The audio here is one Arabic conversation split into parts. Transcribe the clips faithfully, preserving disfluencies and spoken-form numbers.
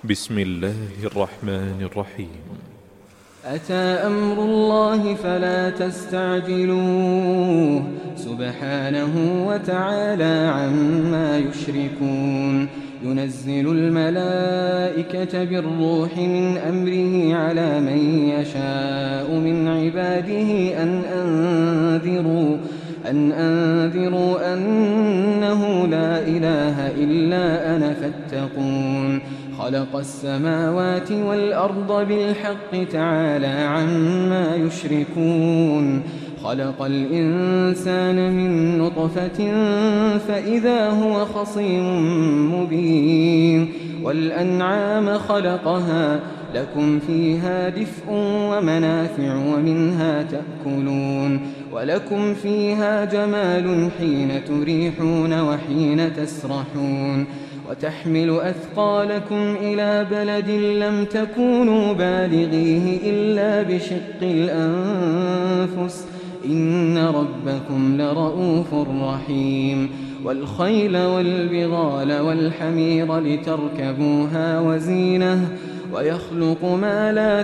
بسم الله الرحمن الرحيم. أتى أمر الله فلا تستعجلوه سبحانه وتعالى عما يشركون. ينزل الملائكة بالروح من أمره على من يشاء من عباده أن أنذروا أن أنذروا أنه لا إله إلا أنا فاتقون. خلق السماوات والأرض بالحق تعالى عما يشركون. خلق الإنسان من نطفة فإذا هو خصيم مبين. والأنعام خلقها لكم فيها دفء ومنافع ومنها تأكلون. ولكم فيها جمال حين تريحون وحين تسرحون. وتحمل أثقالكم إلى بلد لم تكونوا بالغيه إلا بشق الأنفس إن ربكم لرؤوف رحيم. والخيل والبغال والحمير لتركبوها وزينة ويخلق ما لا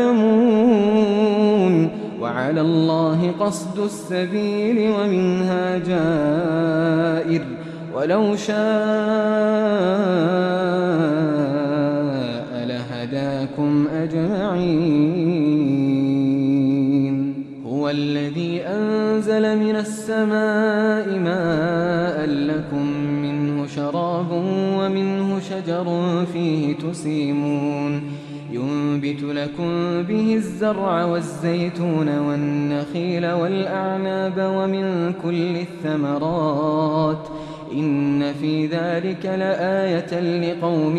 تعلمون. وعلى الله قصد السبيل ومنها جائر ولو شاء لهداكم أجمعين. هو الذي أنزل من السماء ماء لكم منه شراب ومنه شجر فيه تسيمون. ينبت لكم به الزرع والزيتون والنخيل والأعناب ومن كل الثمرات إن في ذلك لآية لقوم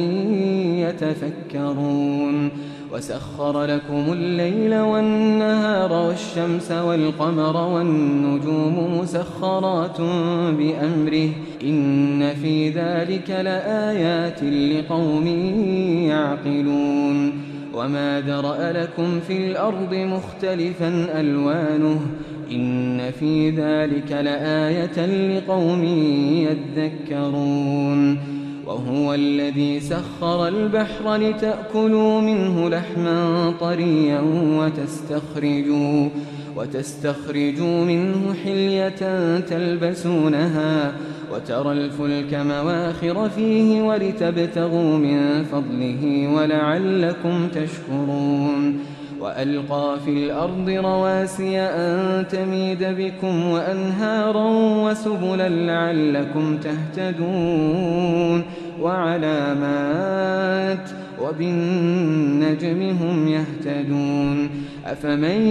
يتفكرون. وسخر لكم الليل والنهار والشمس والقمر والنجوم مسخرات بأمره إن في ذلك لآيات لقوم يعقلون. وما ذرأ لكم في الأرض مختلفا ألوانه إن في ذلك لآية لقوم يذكرون. وهو الذي سخر البحر لتأكلوا منه لحما طريا وتستخرجوا, وتستخرجوا منه حلية تلبسونها وترى الفلك مواخر فيه ولتبتغوا من فضله ولعلكم تشكرون. وألقى في الأرض رواسي أن تميد بكم وأنهارا وسبلا لعلكم تهتدون. وعلامات وبالنجم هم يهتدون. أفمن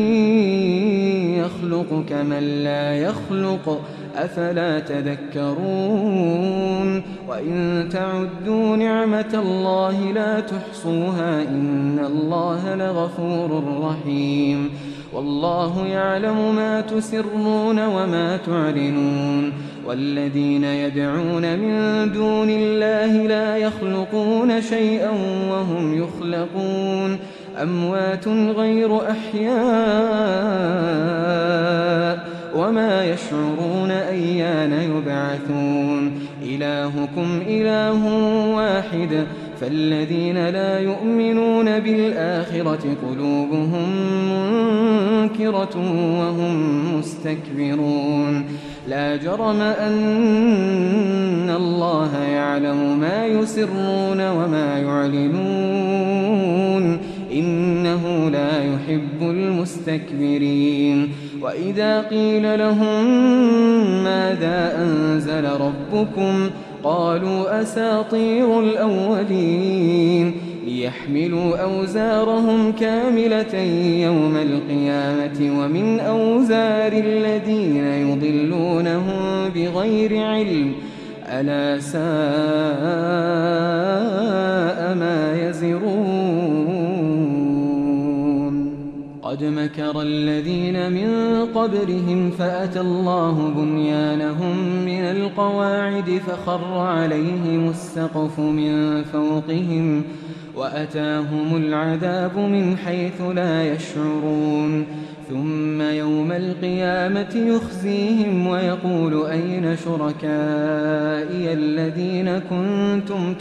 يخلق كمن لا يخلق أفلا تذكرون. وإن تعدوا نعمة الله لا تحصوها إن الله لغفور رحيم. والله يعلم ما تسرون وما تعلنون. والذين يدعون من دون الله لا يخلقون شيئا وهم يخلقون. أموات غير أحياء وما يشعرون أيان يبعثون. إلهكم إله واحد فالذين لا يؤمنون بالآخرة قلوبهم منكرة وهم مستكبرون. لا جرم أن الله يعلم ما يسرون وما يعلنون إنه لا يحب المستكبرين. وإذا قيل لهم ماذا أنزل ربكم قالوا أساطير الأولين. ليحملوا أوزارهم كاملة يوم القيامة ومن أوزار الذين يضلونهم بغير علم ألا ساء ما يزرون. قد مكر الذين من قبلهم فأتى الله بنيانهم من القواعد فخر عليهم السقف من فوقهم وأتاهم العذاب من حيث لا يشعرون ثم يوم القيامة يخزيهم ويقول أين شركائي الذين كنتم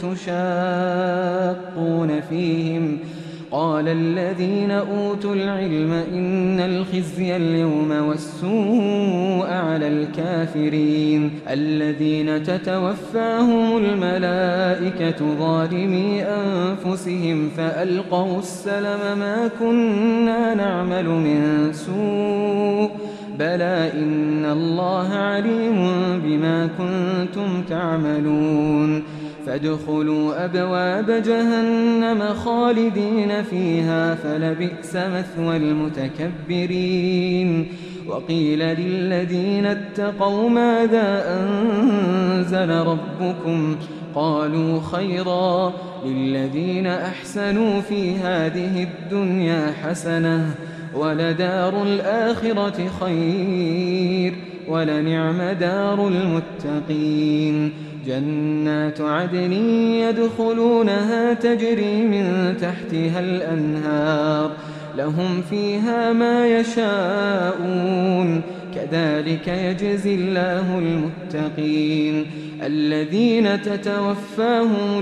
تشاقون فيهم قال الذين أوتوا العلم إن الخزي اليوم والسوء على الكافرين الذين تتوفاهم الملائكة ظالمي أنفسهم فألقوا السلم ما كنا نعمل من سوء بلى إن الله عليم بما كنتم تعملون فادخلوا أبواب جهنم خالدين فيها فلبئس مثوى المتكبرين وقيل للذين اتقوا ماذا أنزل ربكم قالوا خيرا للذين أحسنوا في هذه الدنيا حسنة ولدار الآخرة خير ولنعم دار المتقين جنات عدن يدخلونها تجري من تحتها الأنهار لهم فيها ما يشاءون كذلك يجزي الله المتقين الذين تتوفاهم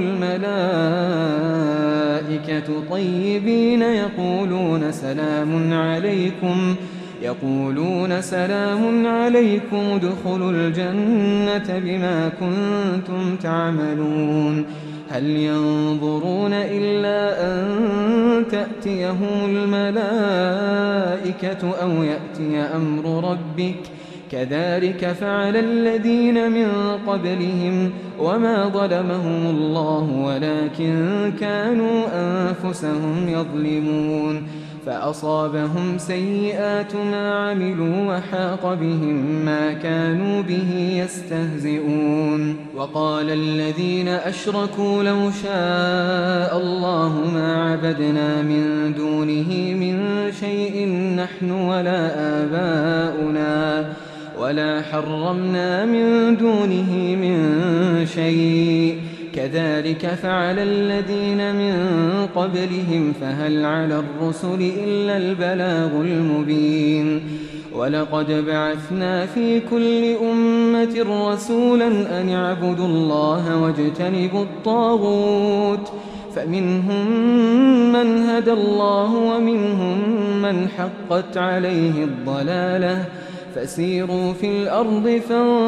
الملائكة طيبين يقولون سلام عليكم يقولون سلام عليكم ادخلوا الجنة بما كنتم تعملون هل ينظرون إلا أن تأتيهم الملائكة أو يأتي أمر ربك كذلك فعل الذين من قبلهم وما ظلمهم الله ولكن كانوا أنفسهم يظلمون فأصابهم سيئات ما عملوا وحاق بهم ما كانوا به يستهزئون وقال الذين أشركوا لو شاء الله ما عبدنا من دونه من شيء نحن ولا آباؤنا ولا حرمنا من دونه من شيء كذلك فعل الذين من قبلهم فهل على الرسل إلا البلاغ المبين ولقد بعثنا في كل أمة رسولا أن اعبدوا الله واجتنبوا الطاغوت فمنهم من هدى الله ومنهم من حقت عليه الضلالة فسيروا في الأرض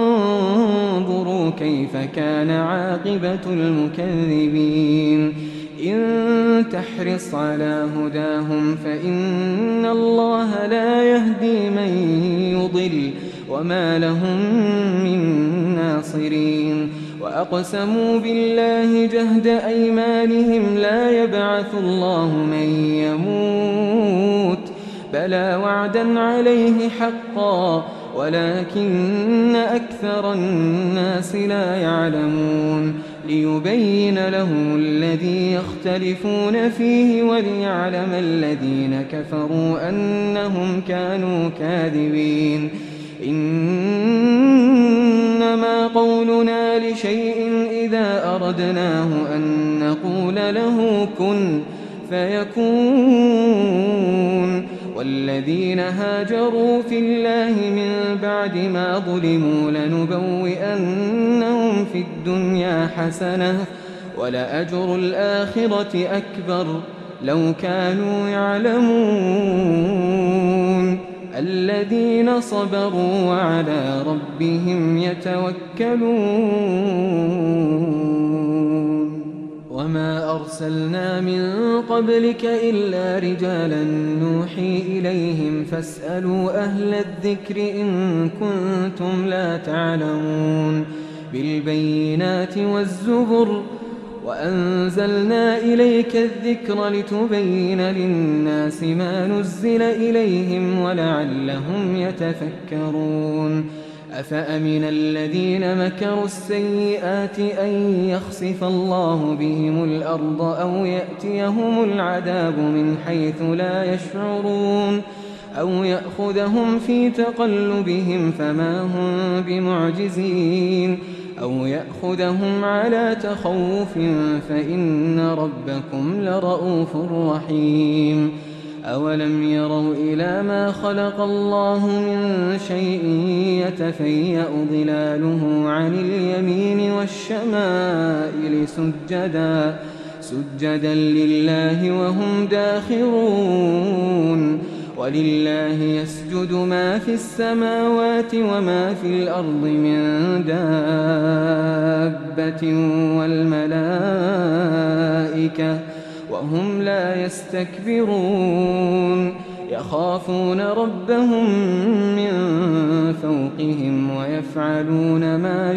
فانظروا كيف كان عاقبة المكذبين إن تحرص على هداهم فإن الله لا يهدي من يضل وما لهم من ناصرين وأقسموا بالله جهد أيمانهم لا يبعث الله من يموت بلى وعدا عليه حقا ولكن أكثر الناس لا يعلمون ليبين لهم الذي يختلفون فيه وليعلم الذين كفروا أنهم كانوا كاذبين إنما قولنا لشيء إذا أردناه أن نقول له كن فيكون والذين هاجروا في الله من بعد ما ظلموا لنبوئنهم في الدنيا حسنة ولأجر الآخرة أكبر لو كانوا يعلمون الذين صبروا وعلى ربهم يتوكلون وما أرسلنا من قبلك إلا رجالا نوحي إليهم فاسألوا أهل الذكر إن كنتم لا تعلمون بالبينات والزبر وأنزلنا إليك الذكر لتبين للناس ما نزل إليهم ولعلهم يتفكرون أفأمن الذين مكروا السيئات أن يخسف الله بهم الأرض أو يأتيهم العذاب من حيث لا يشعرون أو يأخذهم في تقلبهم فما هم بمعجزين أو يأخذهم على تخوف فإن ربكم لرؤوف رحيم أولم يروا إلى ما خلق الله من شيء يتفيأ ظلاله عن اليمين والشمائل سجدا سجدا لله وهم داخرون ولله يسجد ما في السماوات وما في الأرض من دابة والملائكة وهم لا يستكبرون يخافون ربهم من فوقهم ويفعلون ما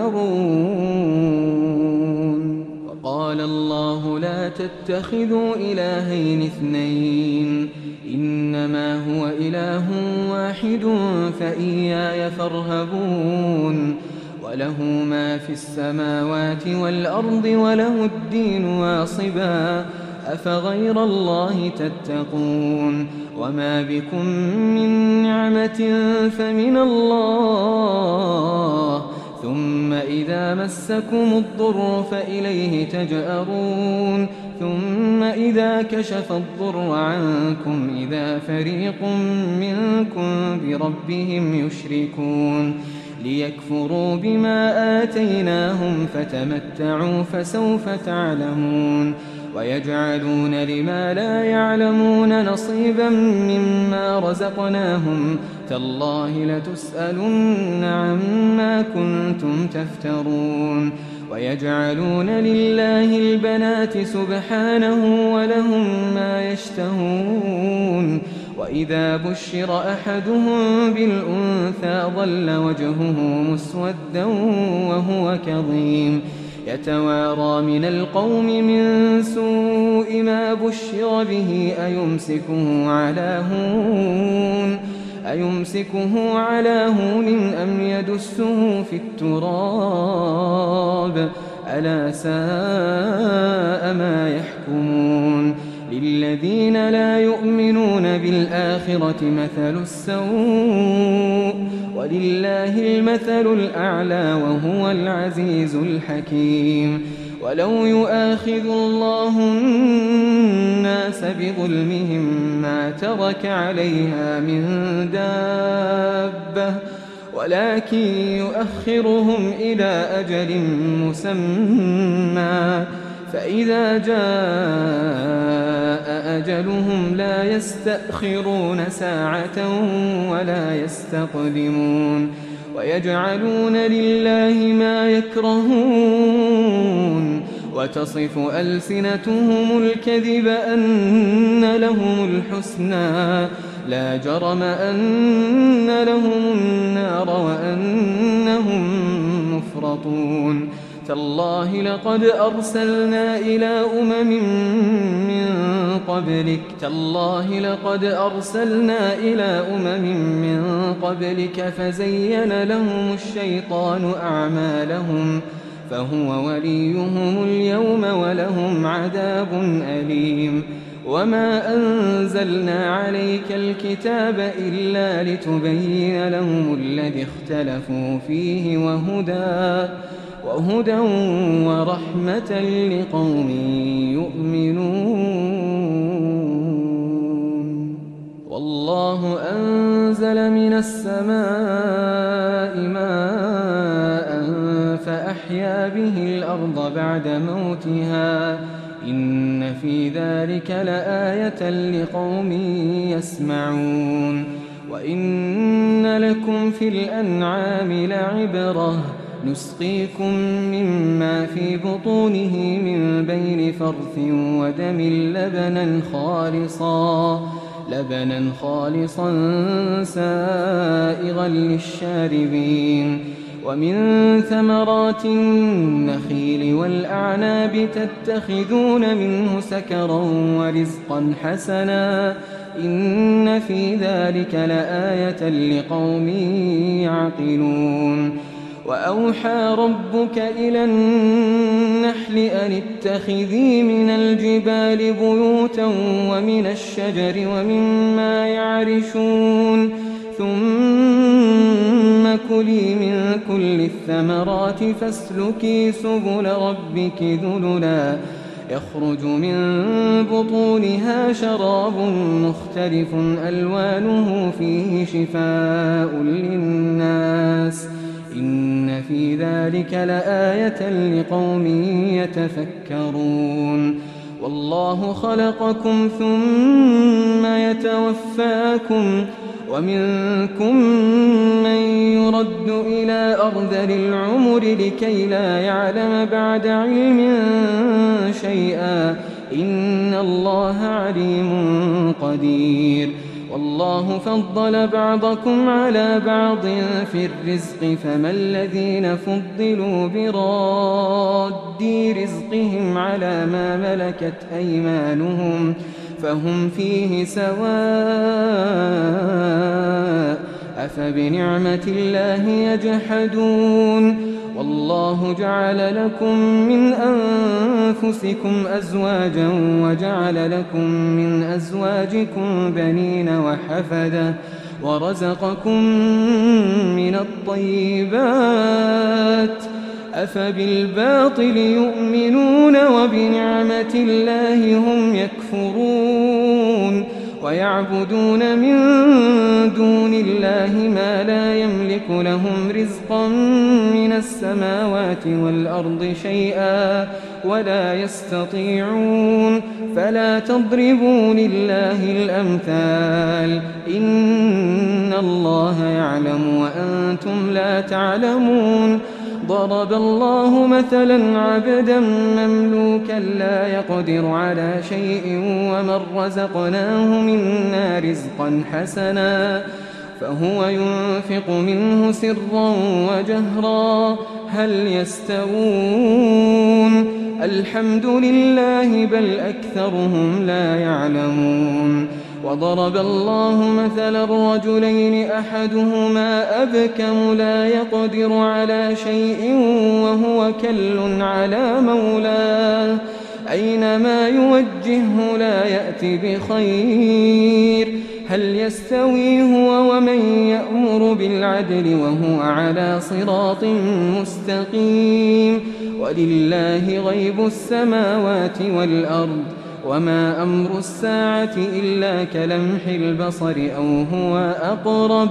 يؤمرون وقال الله لا تتخذوا إلهين اثنين إنما هو إله واحد فإياي فارهبون وله ما في السماوات والأرض وله الدين واصبا أفغير الله تتقون وما بكم من نعمة فمن الله ثم إذا مسكم الضر فإليه تجأرون ثم إذا كشف الضر عنكم إذا فريق منكم بربهم يشركون ليكفروا بما آتيناهم فتمتعوا فسوف تعلمون ويجعلون لما لا يعلمون نصيبا مما رزقناهم تالله لتسألن عما كنتم تفترون ويجعلون لله البنات سبحانه ولهم ما يشتهون وإذا بشر أحدهم بالأنثى ظل وجهه مسودا وهو كظيم يتوارى من القوم من سوء ما بشر به أيمسكه على هون أيمسكه على هون أم يدسه في التراب ألا ساء ما يحكمون للذين لا يؤمنون بالآخرة مثل السوء ولله المثل الأعلى وهو العزيز الحكيم ولو يؤاخذ الله الناس بظلمهم ما ترك عليها من دابة ولكن يؤخرهم إلى أجل مسمى فإذا جاء أجلهم لا يستأخرون ساعة ولا يستقدمون ويجعلون لله ما يكرهون وتصف ألسنتهم الكذب أن لهم الحسنى لا جرم أن لهم النار وأنهم مفرطون تالله لقد أرسلنا إلى أمم من قبلك تالله لقد أرسلنا إلى أمم من قبلك فزين لهم الشيطان أعمالهم فهو وليهم اليوم ولهم عذاب أليم وما أنزلنا عليك الكتاب إلا لتبين لهم الذي اختلفوا فيه وهدى وهدى ورحمة لقوم يؤمنون والله أنزل من السماء ماء فأحيا به الأرض بعد موتها إن في ذلك لآية لقوم يسمعون وإن لكم في الأنعام لعبرة نسقيكم مما في بطونه من بين فرث ودم لبنا خالصا لبنا خالصا سائغا للشاربين ومن ثمرات النخيل والأعناب تتخذون منه سكرا ورزقا حسنا إن في ذلك لآية لقوم يعقلون وأوحى ربك إلى النحل أن اتخذي من الجبال بيوتا ومن الشجر ومما يعرشون ثم كلي من كل الثمرات فاسلكي سبل ربك ذللا يخرج من بطونها شراب مختلف ألوانه فيه شفاء للناس إن في ذلك لآية لقوم يتفكرون والله خلقكم ثم يتوفاكم ومنكم من يرد إلى أرذل العمر لكي لا يعلم بعد علم شيئا إن الله عليم قدير والله فضل بعضكم على بعض في الرزق فما الذين فضلوا براد رزقهم على ما ملكت أيمانهم فهم فيه سواء أفبنعمة الله يجحدون والله جعل لكم من أنفسكم أزواجا وجعل لكم من أزواجكم بنين وحفدة ورزقكم من الطيبات أفبالباطل يؤمنون وبنعمة الله هم يكفرون ويعبدون من دون الله ما لا يملك لهم رزقا من السماوات والأرض شيئا ولا يستطيعون فلا تضربوا لله الأمثال إن الله يعلم وأنتم لا تعلمون ضرب الله مثلا عبدا مملوكا لا يقدر على شيء ومن رزقناه منا رزقا حسنا فهو ينفق منه سرا وجهرا هل يستوون الحمد لله بل أكثرهم لا يعلمون وضرب الله مثلا الرجلين أحدهما أبكم لا يقدر على شيء وهو كل على مولاه أينما يوجهه لا يأتي بخير هل يستوي هو ومن يأمر بالعدل وهو على صراط مستقيم ولله غيب السماوات والأرض وما أمر الساعة إلا كلمح البصر أو هو أقرب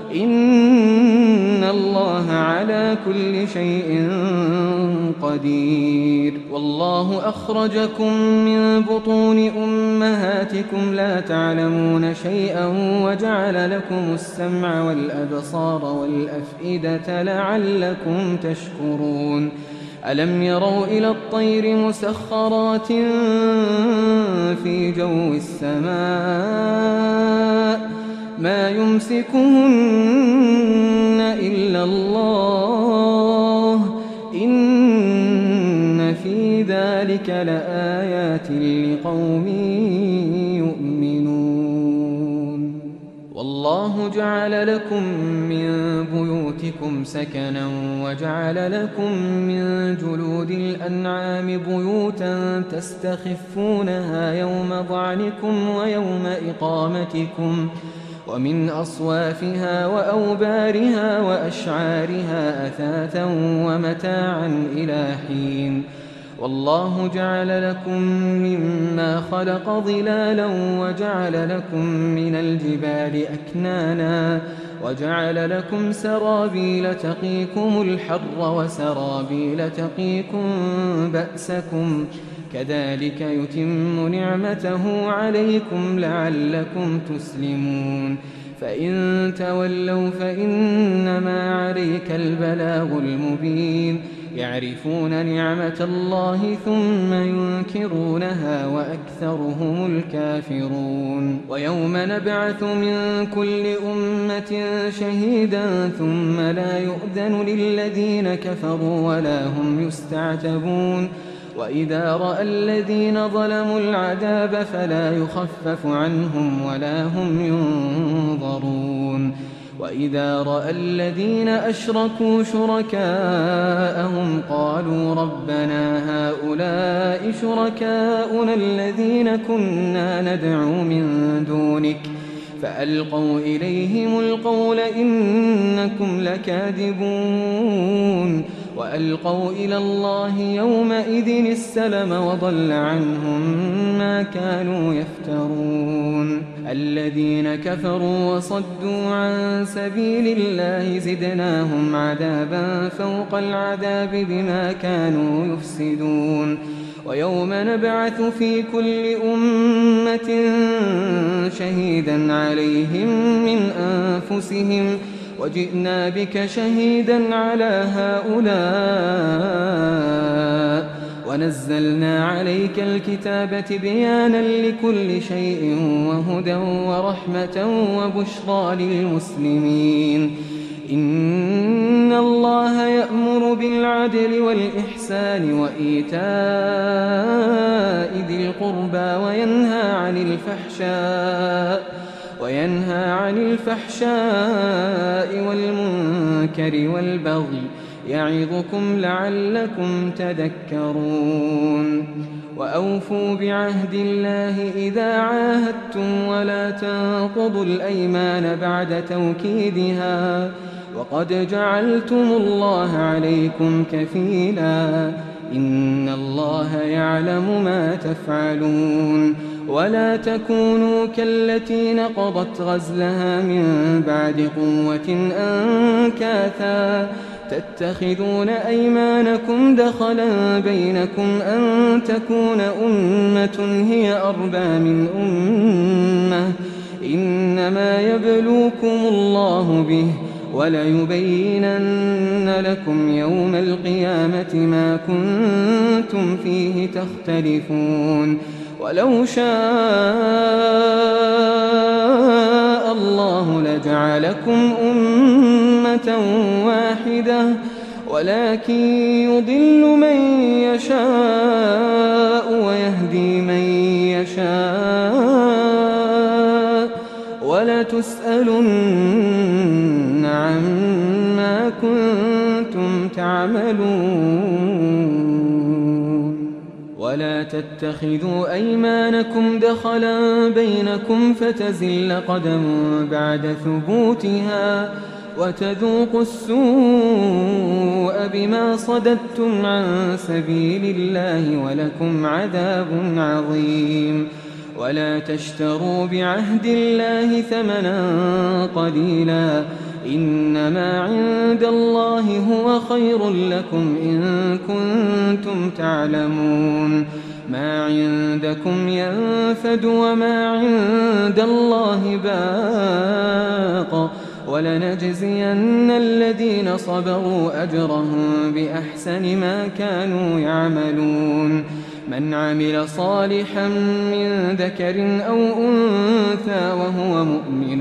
إن الله على كل شيء قدير والله أخرجكم من بطون أمهاتكم لا تعلمون شيئا وجعل لكم السمع والأبصار والأفئدة لعلكم تشكرون ألم يروا إلى الطير مسخرات في جو السماء ما يمسكهن إلا الله إن في ذلك لآيات لقوم يؤمنون والله جعل لكم من بيوتكم سكنا وجعل لكم من جلود الأنعام بيوتا تستخفونها يوم ضعنكم ويوم إقامتكم ومن أصوافها وأوبارها وأشعارها أثاثا ومتاعا إلى حين والله جعل لكم مما خلق ظلالا وجعل لكم من الجبال أكنانا وجعل لكم سرابيل تقيكم الحر وسرابيل تقيكم بأسكم كذلك يتم نعمته عليكم لعلكم تسلمون فإن تولوا فإنما عليك البلاغ المبين يعرفون نعمة الله ثم ينكرونها وأكثرهم الكافرون ويوم نبعث من كل أمة شهيدا ثم لا يؤذن للذين كفروا ولا هم يستعتبون وإذا رأى الذين ظلموا العذاب فلا يخفف عنهم ولا هم ينظرون وإذا رأى الذين أشركوا شركاءهم قالوا ربنا هؤلاء شركاؤنا الذين كنا ندعو من دونك فألقوا إليهم القول إنكم لكاذبون وألقوا إلى الله يومئذ السلم وضل عنهم ما كانوا يفترون الذين كفروا وصدوا عن سبيل الله زدناهم عذابا فوق العذاب بما كانوا يفسدون ويوم نبعث في كل أمة شهيدا عليهم من أنفسهم وجئنا بك شهيدا على هؤلاء ونزلنا عليك الكتاب بيانا لكل شيء وهدى ورحمة وبشرى للمسلمين إن الله يأمر بالعدل والإحسان وإيتاء ذي القربى وينهى عن الفحشاء وينهى عن الفحشاء والمنكر والبغي يعظكم لعلكم تذكرون وأوفوا بعهد الله إذا عاهدتم ولا تنقضوا الأيمان بعد توكيدها وقد جعلتم الله عليكم كفيلا إن الله يعلم ما تفعلون ولا تكونوا كالتي نقضت غزلها من بعد قوة أنكاثا تتخذون أيمانكم دخلا بينكم أن تكون أمة هي أربى من أمة إنما يبلوكم الله به وليبينن لكم يوم القيامة ما كنتم فيه تختلفون ولو شاء الله لجعلكم أمة واحدة ولكن يضل من يشاء ويهدي من يشاء ولتسألن عما كنتم تعملون ولا تتخذوا أيمانكم دخلا بينكم فتزل قدم بعد ثبوتها وتذوقوا السوء بما صددتم عن سبيل الله ولكم عذاب عظيم ولا تشتروا بعهد الله ثمنا قليلا إنما عند الله هو خير لكم إن كنتم تعلمون ما عندكم ينفد وما عند الله باق ولنجزين الذين صبروا أجرهم بأحسن ما كانوا يعملون من عمل صالحا من ذكر أو أنثى وهو مؤمن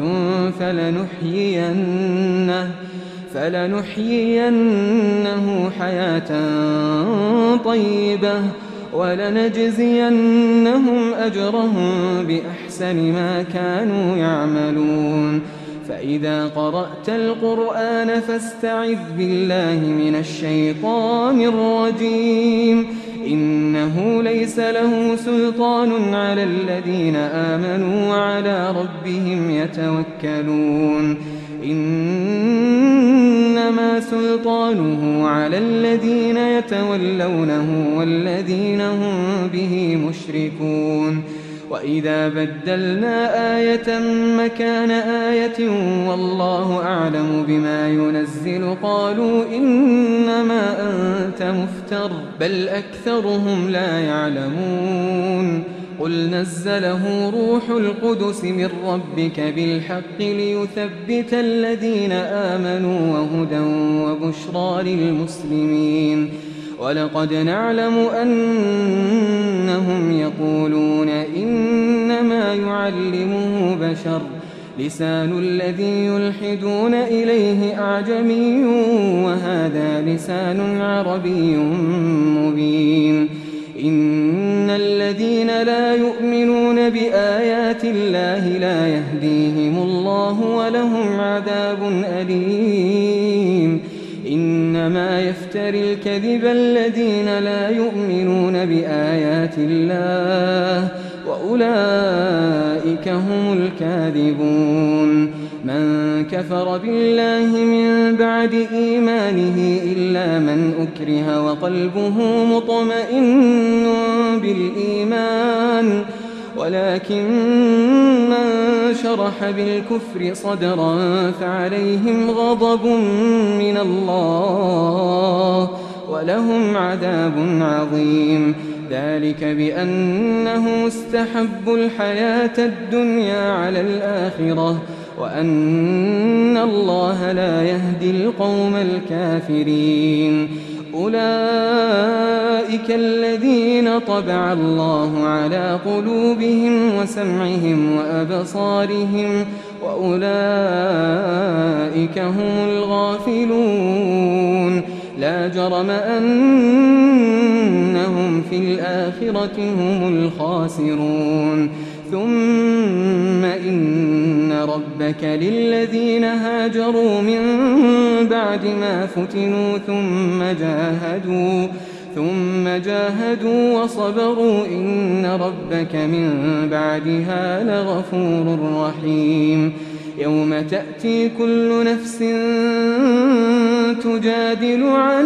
فلنحيينه, فلنحيينه حياة طيبة ولنجزينهم أجرهم بأحسن ما كانوا يعملون فإذا قرأت القرآن فاستعذ بالله من الشيطان الرجيم إنه ليس له سلطان على الذين آمنوا وعلى ربهم يتوكلون إنما سلطانه على الذين يتولونه والذين هم به مشركون وإذا بدلنا آية مكان آية والله أعلم بما ينزل قالوا إنما أنت مفتر بل أكثرهم لا يعلمون قل نزله روح القدس من ربك بالحق ليثبت الذين آمنوا وهدى وبشرى للمسلمين ولقد نعلم أنهم يقولون إنما يعلمه بشر لسان الذي يلحدون إليه أعجمي وهذا لسان عربي مبين إن الذين لا يؤمنون بآيات الله لا يهديهم الله ولهم عذاب أليم. إنما يفتري الكذب الذين لا يؤمنون بآيات الله وأولئك هم الكاذبون. من كفر بالله من بعد إيمانه إلا من أكره وقلبه مطمئن بالإيمان، ولكن من شرح بالكفر صدرا فعليهم غضب من الله ولهم عذاب عظيم. ذلك بأنه استحبوا الحياة الدنيا على الآخرة وأن الله لا يهدي القوم الكافرين. أولئك الذين طبع الله على قلوبهم وسمعهم وأبصارهم وأولئك هم الغافلون. لا جرم أنهم في الآخرة هم الخاسرون. ثم إن ربك للذين هاجروا من بعد ما فتنوا ثم جاهدوا ثم جاهدوا وصبروا إن ربك من بعدها لغفور رحيم. يوم تأتي كل نفس تجادل عن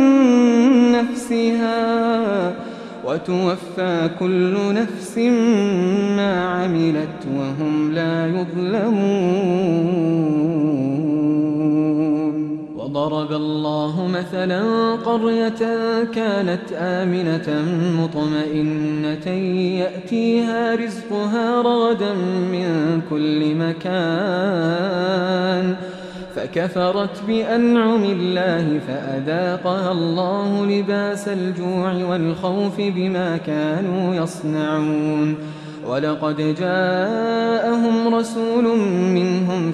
نفسها وتوفى كل نفس ما عملت وهم لا يظلمون. وضرب الله مثلا قرية كانت آمنة مطمئنة يأتيها رزقها رغدا من كل مكان فكفرت بأنعم الله فأذاقها الله لباس الجوع والخوف بما كانوا يصنعون. ولقد جاءهم رسول منهم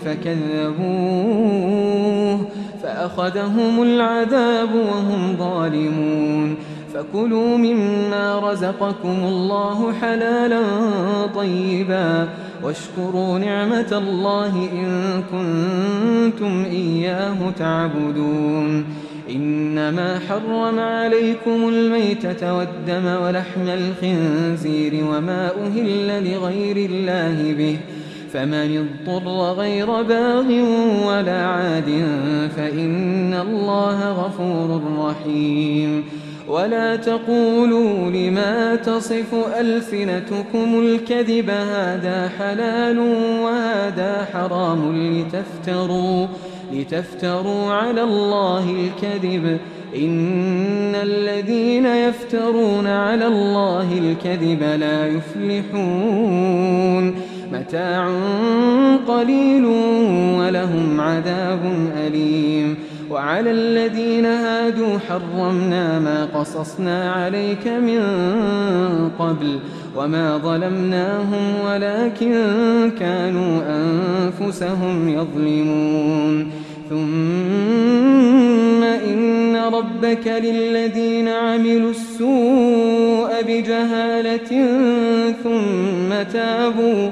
فكذبوه فأخذهم العذاب وهم ظالمون. فكلوا مما رزقكم الله حلالا طيبا واشكروا نعمة الله إن كنتم إياه تعبدون. إنما حرم عليكم الميتة والدم ولحم الخنزير وما أهل لغير الله به، فمن اضطر غير باغ ولا عاد فإن الله غفور رحيم. ولا تقولوا لما تصف ألسنتكم الكذب هذا حلال وهذا حرام لتفتروا, لتفتروا على الله الكذب. إن الذين يفترون على الله الكذب لا يفلحون. متاع قليل ولهم عذاب أليم. وعلى الذين هادوا حرمنا ما قصصنا عليك من قبل وما ظلمناهم ولكن كانوا أنفسهم يظلمون. ثم إن ربك للذين عملوا السوء بجهالة ثم تابوا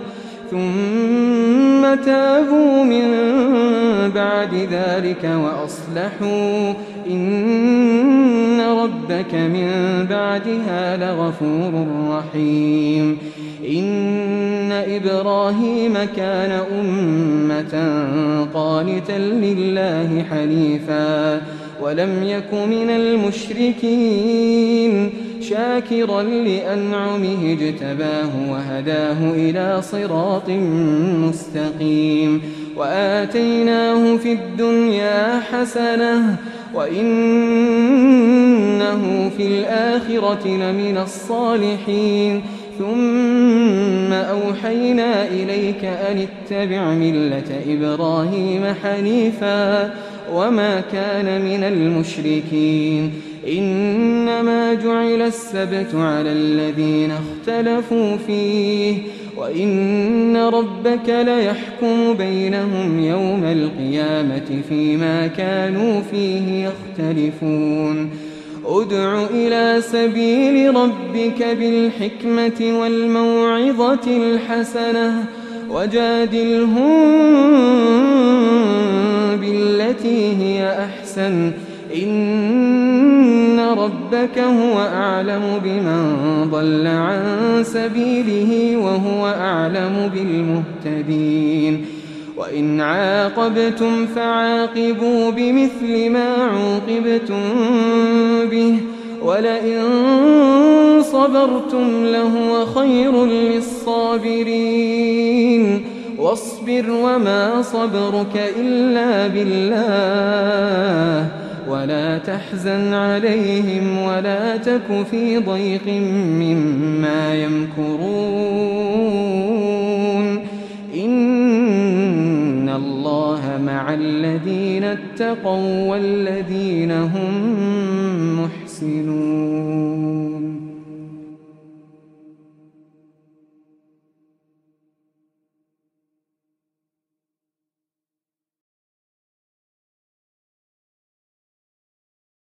ثم تابوا من بعد ذلك وأصلحوا إن ربك من بعدها لغفور رحيم. إن إبراهيم كان أمة قانتا لله حنيفا ولم يك من المشركين شاكرا لأنعمه اجتباه وهداه إلى صراط مستقيم. وآتيناه في الدنيا حسنة وإنه في الآخرة لمن الصالحين. ثم أوحينا إليك أن اتبع ملة إبراهيم حنيفا وما كان من المشركين. إنما جعل السبت على الذين اختلفوا فيه وإن ربك ليحكم بينهم يوم القيامة فيما كانوا فيه يختلفون. ادع إلى سبيل ربك بالحكمة والموعظة الحسنة وجادلهم بالتي هي أحسن إن ربك هو أعلم بمن ضل عن سبيله وهو أعلم بالمهتدين وإن عاقبتم فعاقبوا بمثل ما عوقبتم به ولئن صبرتم لهو خير للصابرين واصبر وما صبرك إلا بالله ولا تحزن عليهم ولا تك في ضيق مما يمكرون إن الله مع الذين اتقوا والذين هم محسنون.